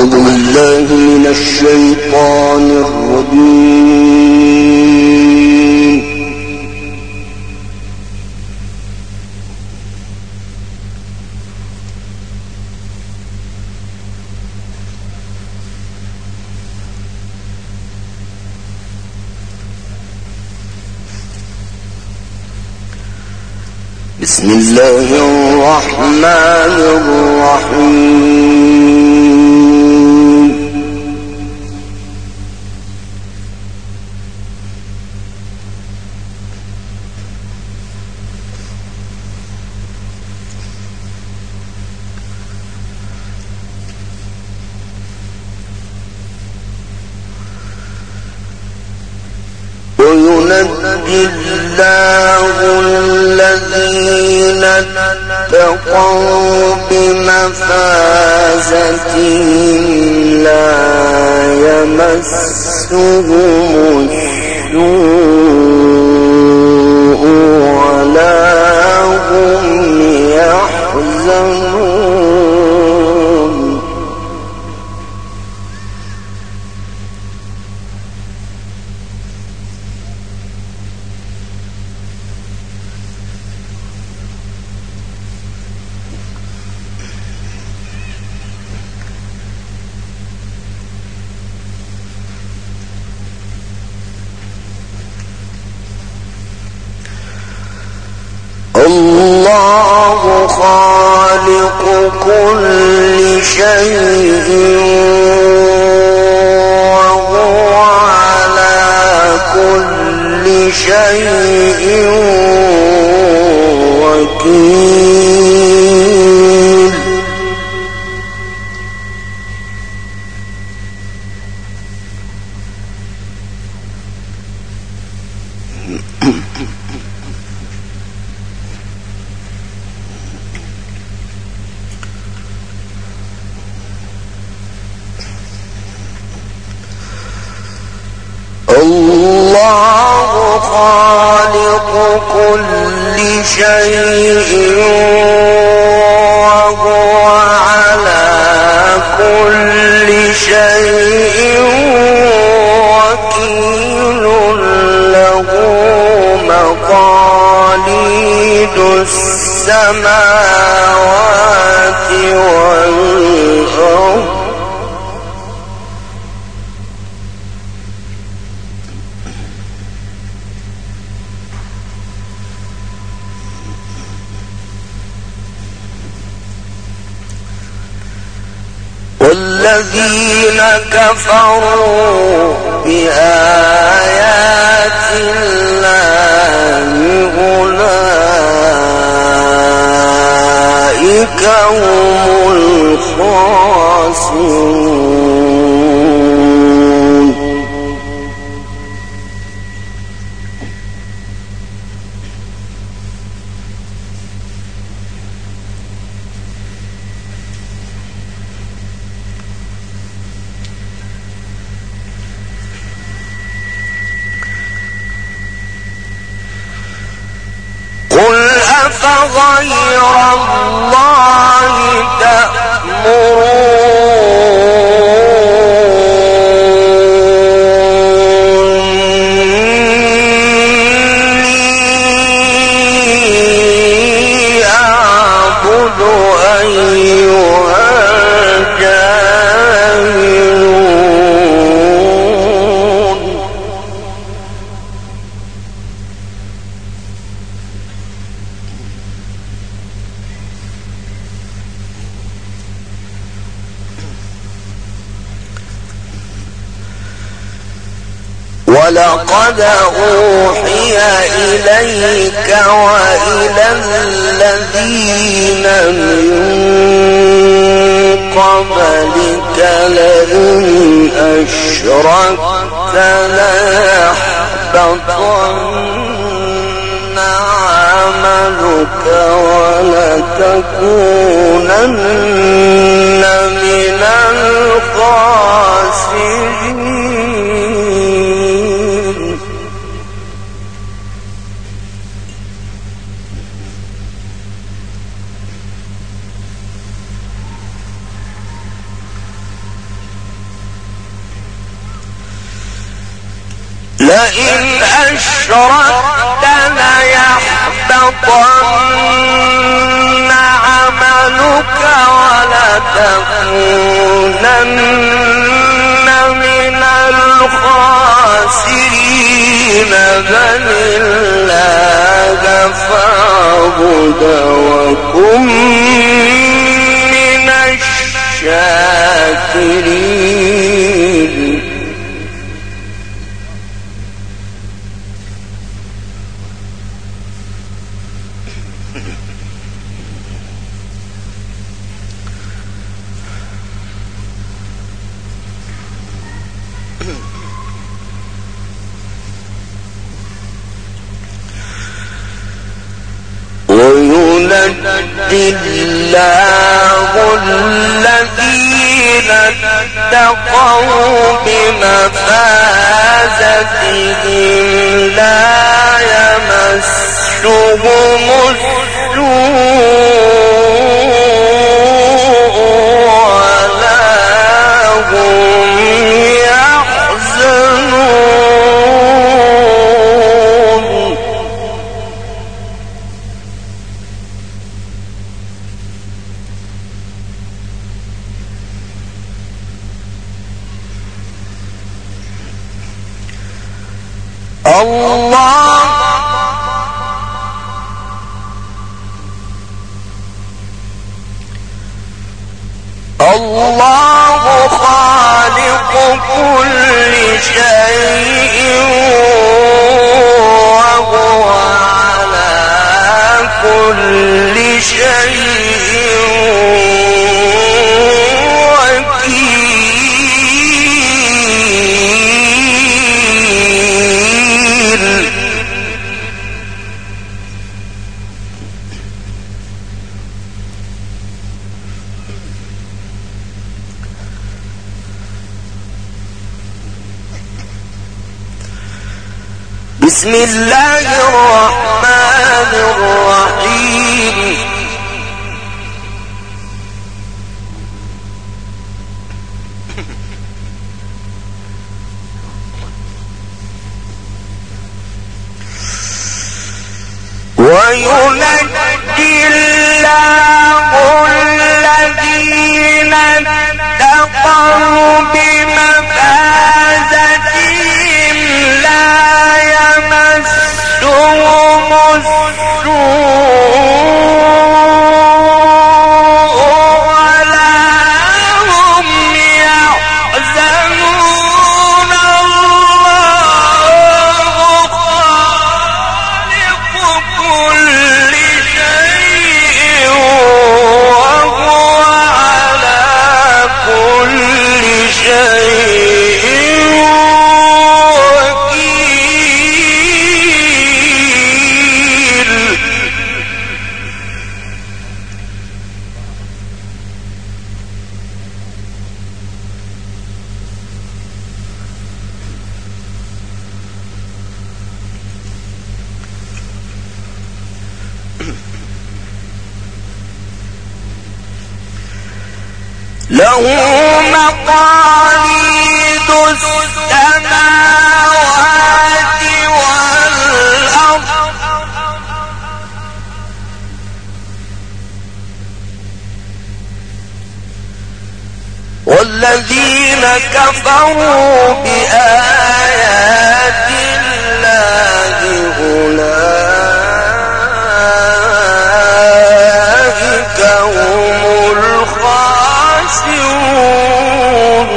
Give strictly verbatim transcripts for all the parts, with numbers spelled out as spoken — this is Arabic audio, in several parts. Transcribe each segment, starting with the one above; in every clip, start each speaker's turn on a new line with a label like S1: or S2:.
S1: أعوذ بالله من الشيطان الرجيم. بسم الله الرحمن الرحيم. وينجي الله الذين اتقوا بمفازتهم لا يمسهم السوء ولا هم يحزنون. الله خالق كل شيء وهو على كل شيء وكيل. الله خالق كل شيء وهو على كل شيء وكيل. له مقاليد السماوات والأرض والذين كفروا بآيات الله أولئك هم الخاسرون. قل أفغير الله تأمروني أعبد أيها الجاهلون. ولقد أوحي إليك وإلى الذين من قبلك لئن أشركت ليحبطن عملك ولتكونن من الخاسرين. لئن أشركت ليحبطن عملك ولتكونن من الخاسرين بل الله فاعبد وكن من الشاكرين. وينجي الله الذين اتقوا بمفازتهم لا يمسهم السوء ولا هم يحزنون. الله الله خالق كل شيء وهو على كل شيء بسم الله الرحمن الرحيم. وينجي الله الذين اتقوا بمفازتهم لا يمسهم السوء ولا هم يحزنون. الله خالق كل شيء وهو على كل شيء له مقاليد السماوات والأرض والذين كفروا بآيات الله أولئك هم الخاسرون.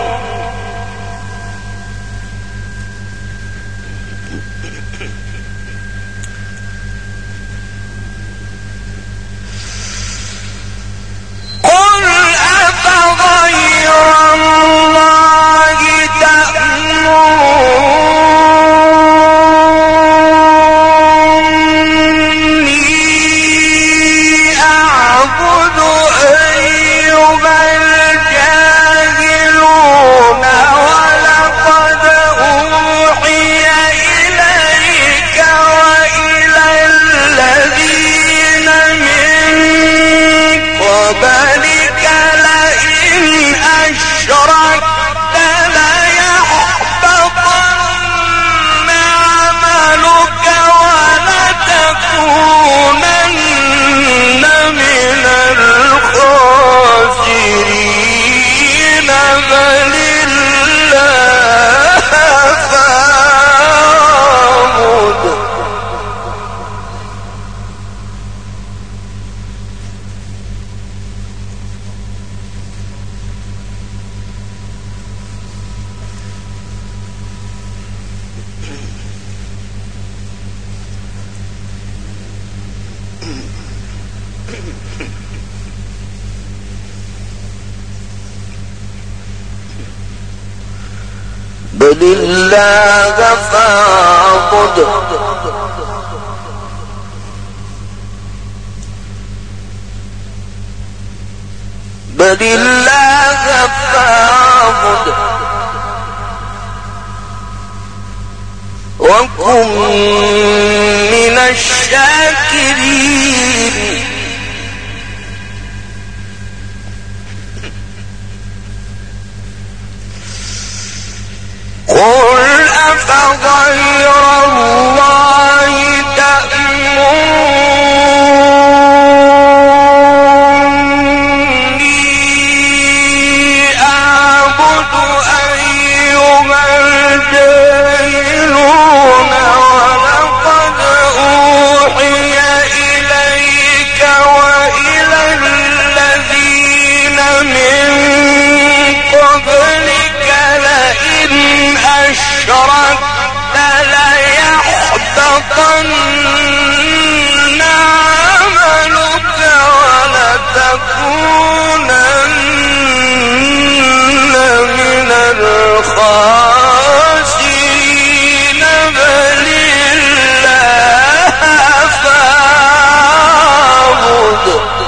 S1: قل أفغير الله تأمرون بل الله فاعبد بل الله فاعبد بل الله فاعبد وكن من الشاكرين قل أفغير الله تأمروني أعبد أيها الجاهلون ولقد أوحي إليك وإلى الذين من قبلك لئن أشركت ليحبطن عملك ولتكونن من الخاسرين بل الله فاعبد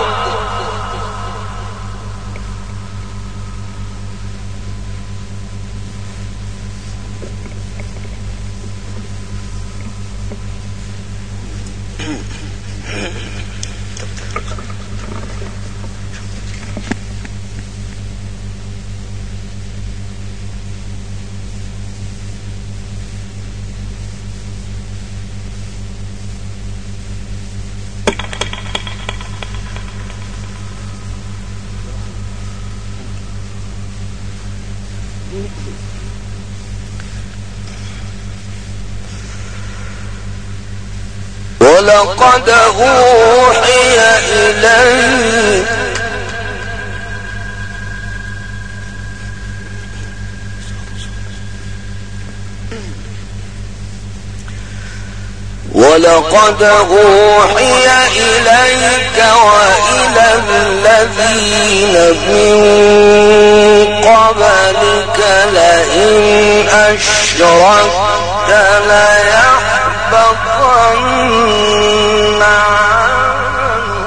S1: ولقد أوحي إليك ولقد أوحي إليك وإلى الذين من قبلك لئن أشركت ليحبطن عنك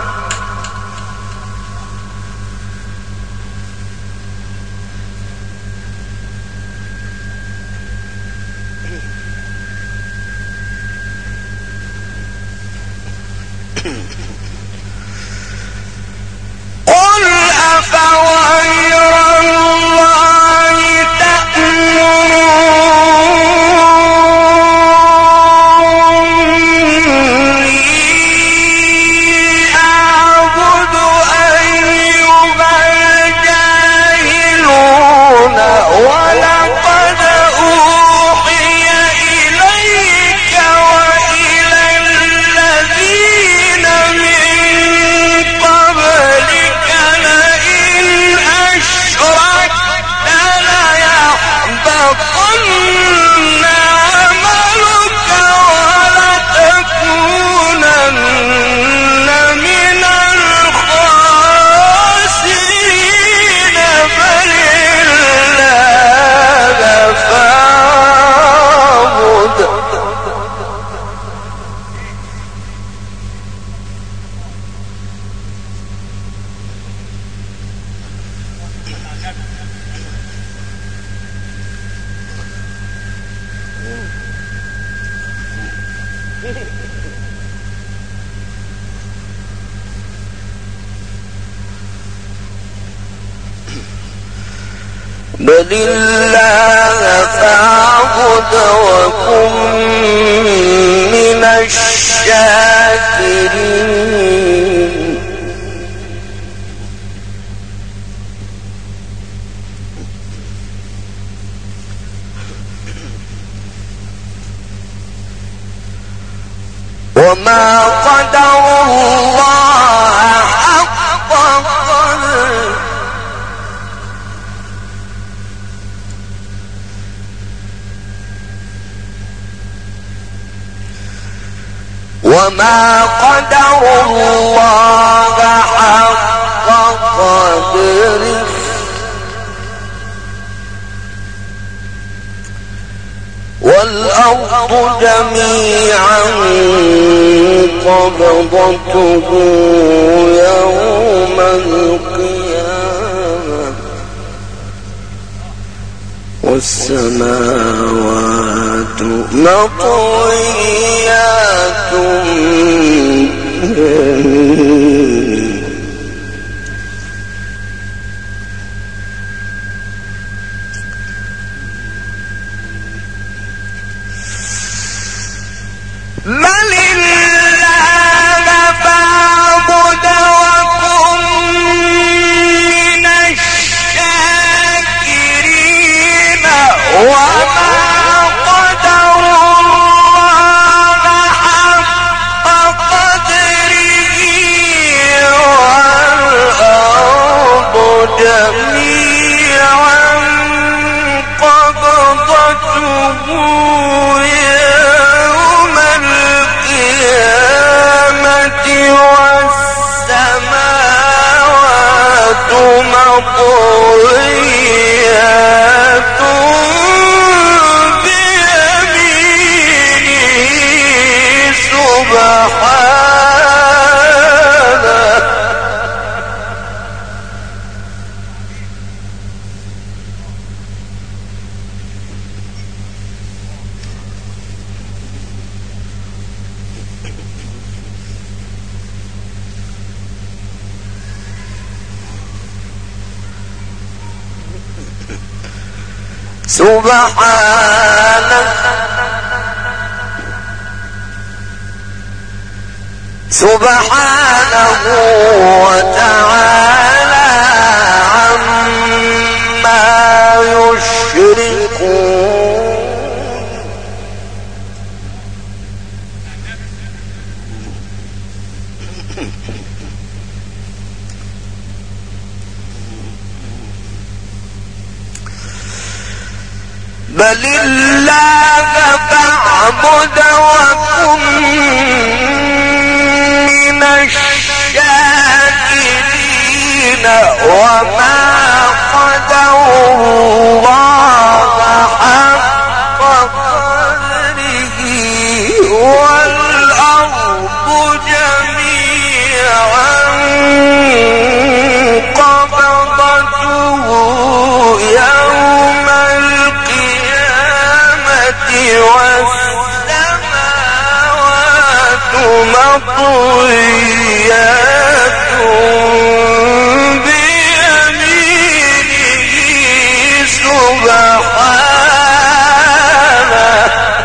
S1: قل أفغير الله تأمروني أعبد أيها الجاهلون ولقد أوحي إليك وإلى الذين من قبلك لئن أشركت ليحبطن عملك ولتكونن من الخاسرين بل الله فاعبد بل الله فاعبد وكن من الشاكرين وما قدر الله حق قدره وما قدر الله حق قدره والأرض جميعا قبضته يوم القيامة والسماوات مطويات بيمينه بل الله فاعبد وكن من الشاكرين وما قدر الله حق قدره والأرض جميعا قبضته والسماوات مطويات بيمينه سبحانه سبحانه سبحانه وتعالى عما يشركون بل الله فاعبد وكن من الشاكرين وما قدر الله حق قدره والأرض جميعا قبضته يوم والسماوات مطويات بيمينه سبحانه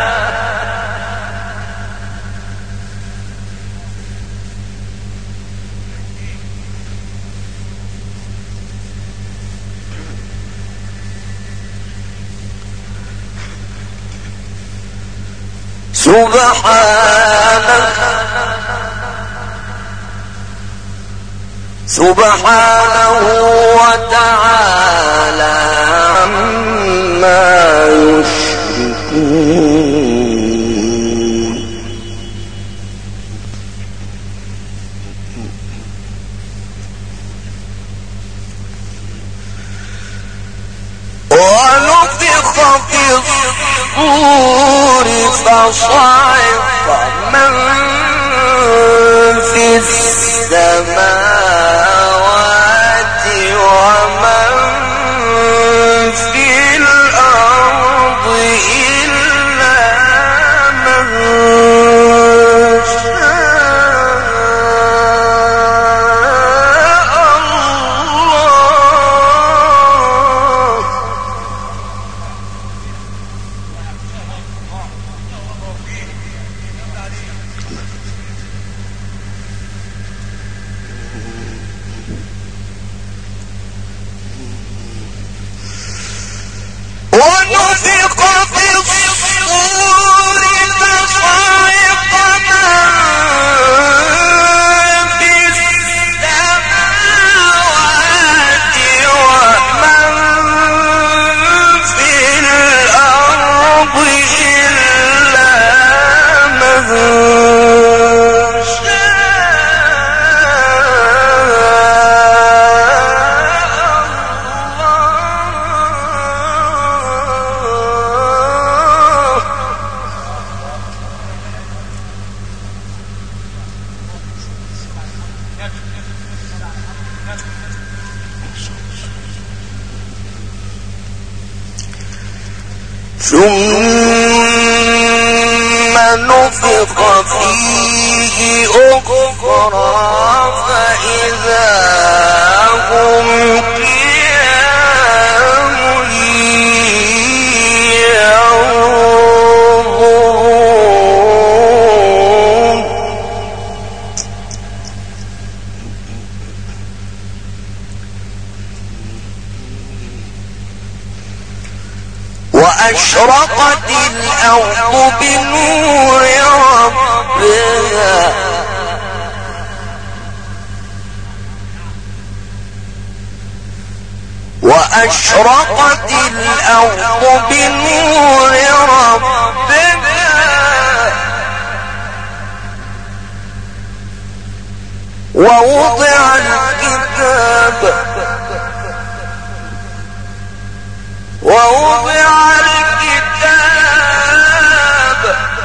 S1: سبحانه سبحانه وتعالى عما يشركون ونفخ في الصور فصعق من في السماوات ومن في الأرض إلا من شاء الله ونفخ في الصور فصعق من ثم نفخ فيه أخرى فإذا هم قيام ينظرون. وأشرقت الأرض بنور ربها وأشرقت الأرض بنور ربها ووضع الكتاب ووضع الكتاب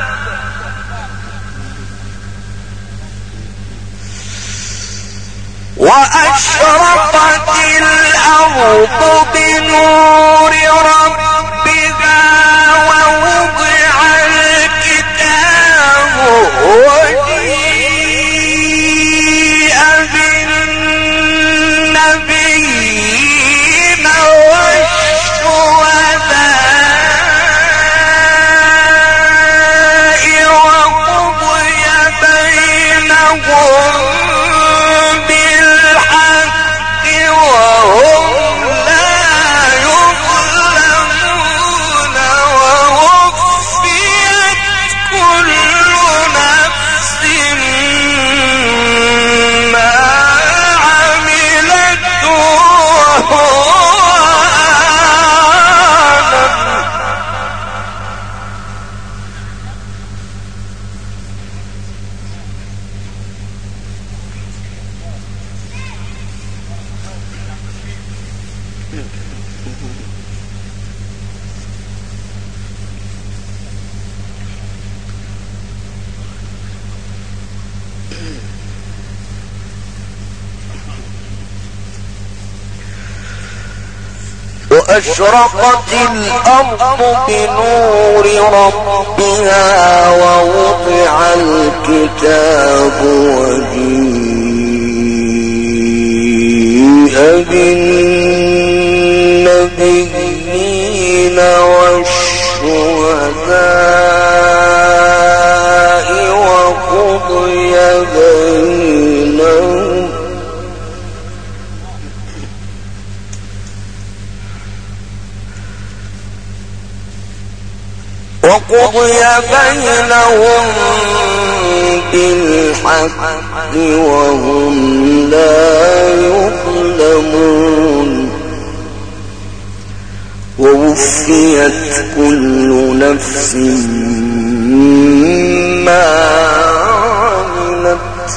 S1: وأشرقت الأرض بنور ربها ووضع الكتاب وجيء بالنبيين والشهداء وقضي بينهم بالحق وهم لا يظلمون ووفيت كل نفس ما عملت وهو وأشرقت الأرض بنور ربها ووضع الكتاب وجيء بالنبيين والشهداء وقضي بينهم وقضي بينهم بالحق وهم لا يظلمون ووفيت كل نفس ما عملت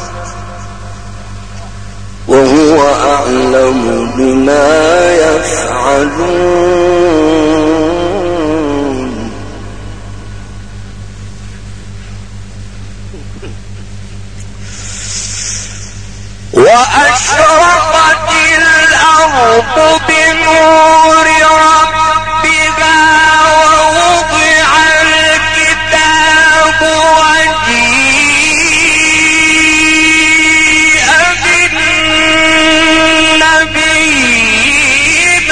S1: وهو أعلم بما يفعلون. وأشرقت الأرض بنور ربها ووضع الكتاب وجيء بالنبيين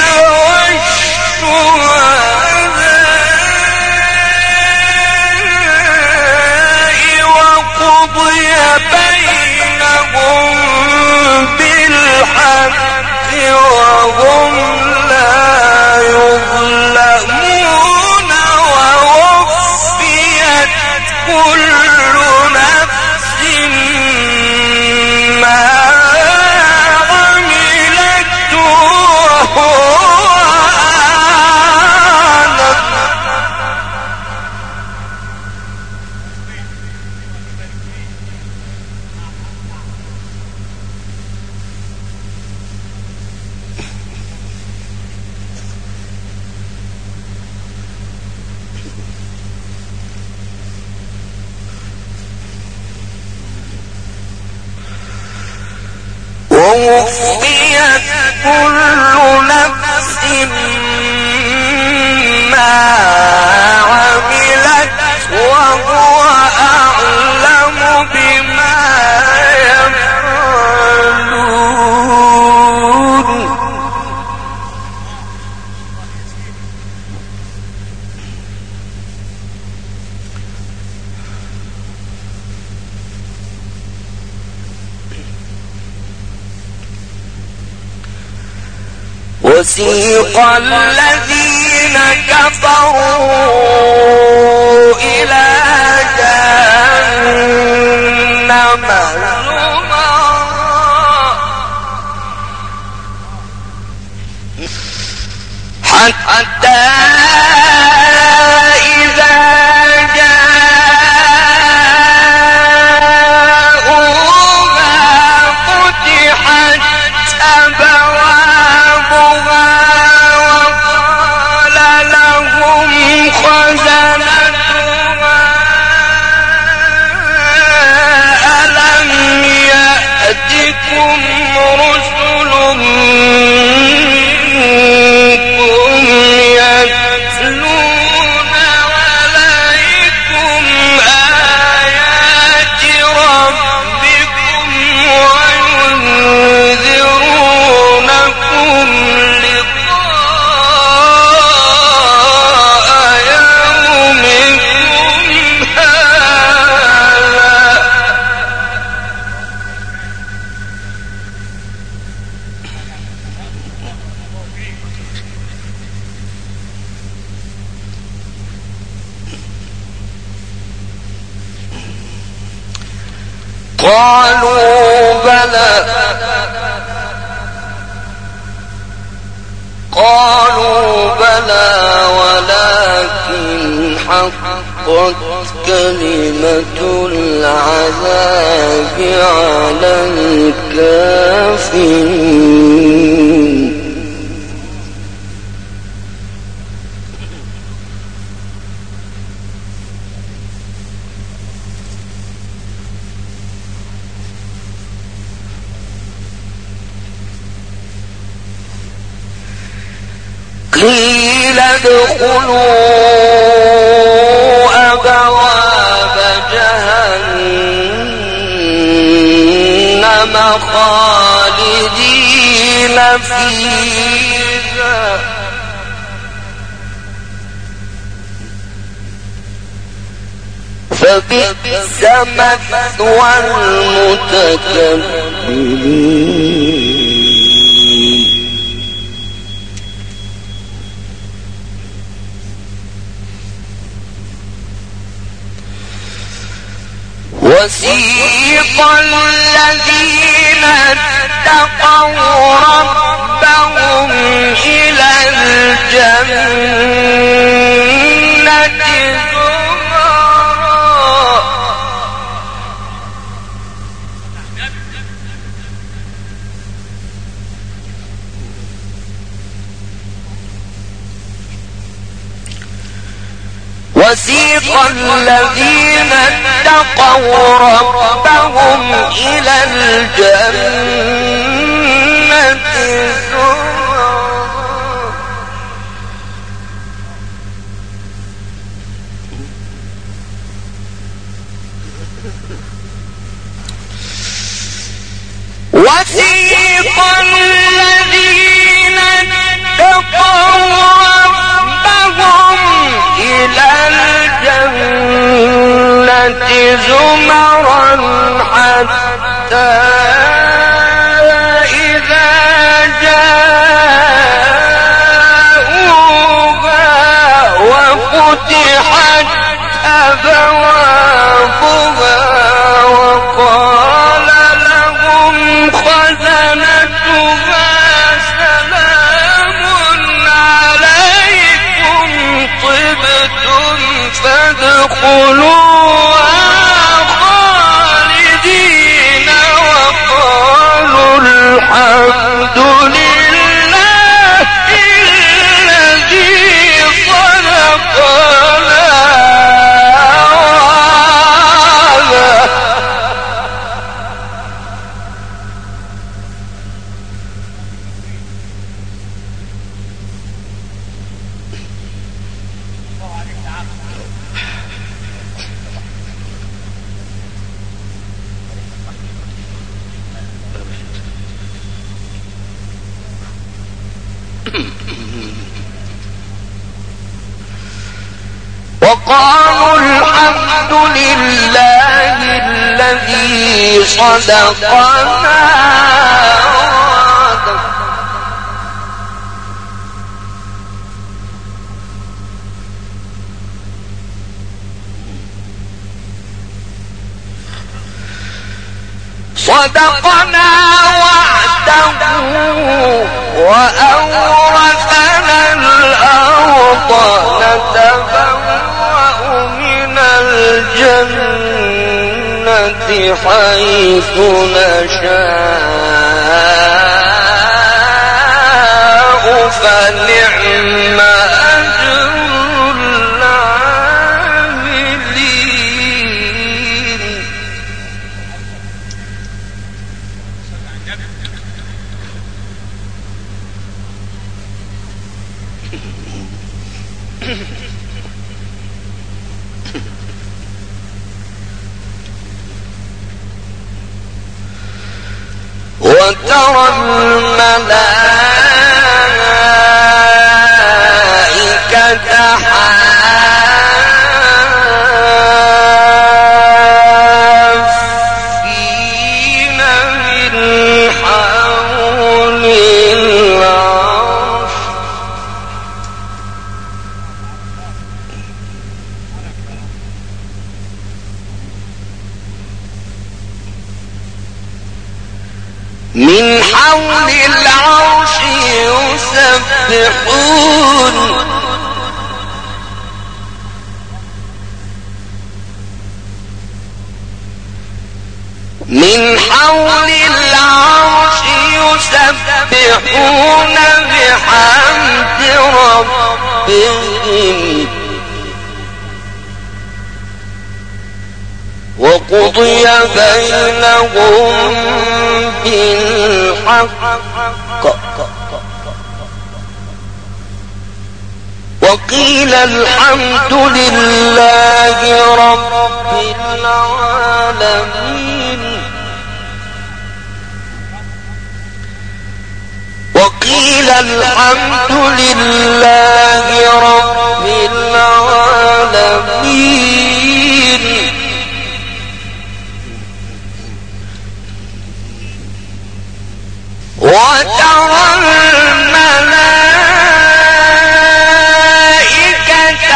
S1: والشهداء وقضي بينهم بالحق وهم لا يظلمون ووفيت كل نفس ما عملت وهو أعلم. ووفيت كل نفس ما وسيق الذين كفروا إلى جهنم حتى إذا جاءوها فتحت أبوابها وقال لهم خزنتها ألم يأتكم رسل قالوا بلى قالوا بلى ولكن حقت كلمة العذاب على الكافرين قيل ادخلوا أبواب جهنم خالدين فيها فبئس مثوى المتكبرين وسيق الذين اتقوا ربهم إلى الجنة زمرا وسيق الذين اتقوا ربهم إلى الجنة زمرا وسيق الذين اتقوا ربهم إلى الجنة زمرا حتى إذا جاءوها وفتحت أبوابها وقال لهم خزنتها سلام عليكم طبتم فادخلوها خالدين وقالوا الحمد لله الذي صدقنا وقالوا الحمد لله الذي صدقنا صدقنا وعده وأورثنا الأرض نتبوأ من الجنة حيث نشاء فنعم أجر العاملين. وترى الملائكة حافين من حول العرش من حول العرش يسبحون من حول العرش يسبحون بحمد ربهم وقضي بينهم بالحق وقيل الحمد لله رب العالمين وقيل الحمد لله رب العالمين. وترى الملائكة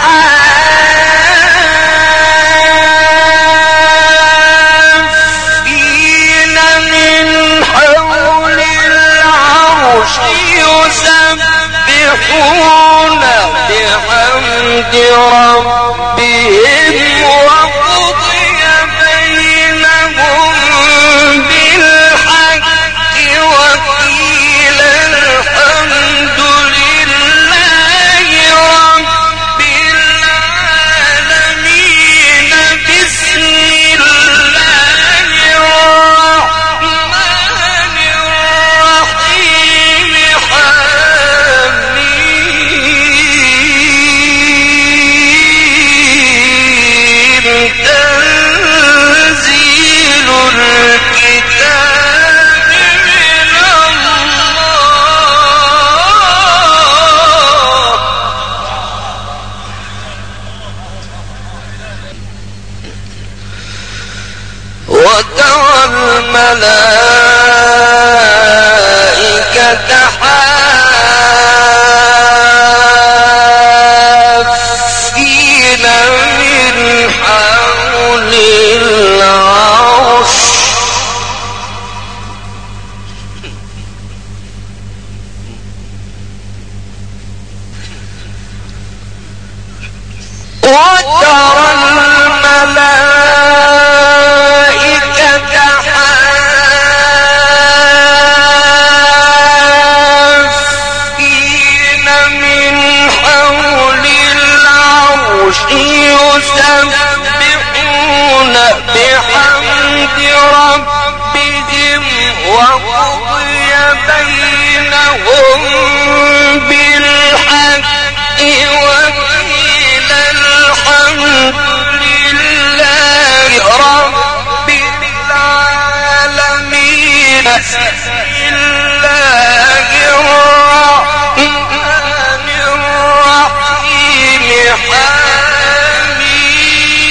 S1: حافين من حول العرش يسبحون بحمد ربهم وقضي بينهم بالحق وقيل الحمد لله رب العالمين. بسم الله الرحمن الرحيم حميم تنزيل الكتاب من الله. وترى الملائكة حافين من حول العرش وترى الملائكة حافين من حول العرش يسبحون بحمد ربهم وقضي بينهم بالحق وقيل الحمد لله رب العالمين. بسم الله الرحمن الرحيم حميم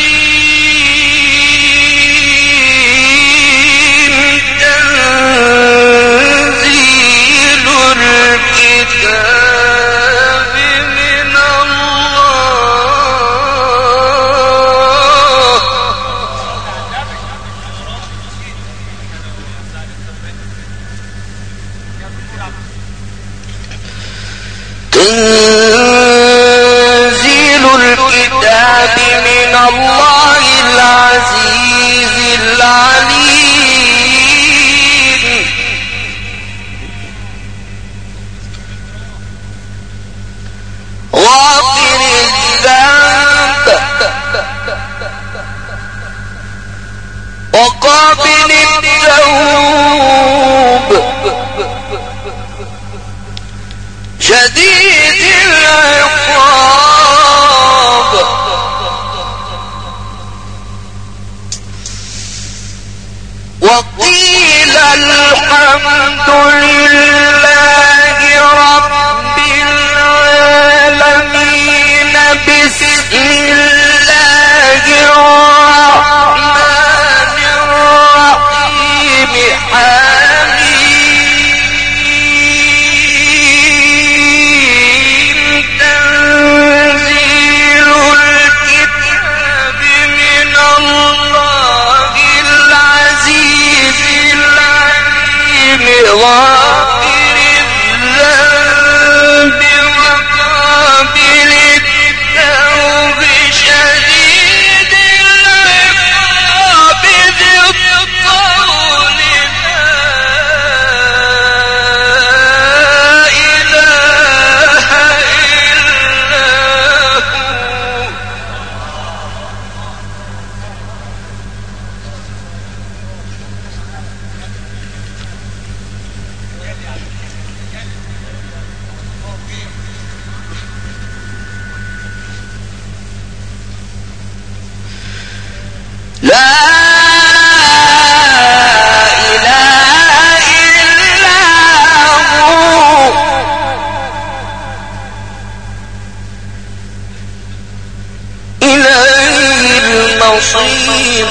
S1: إليه المصير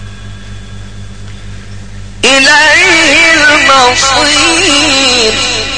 S1: إليه المصير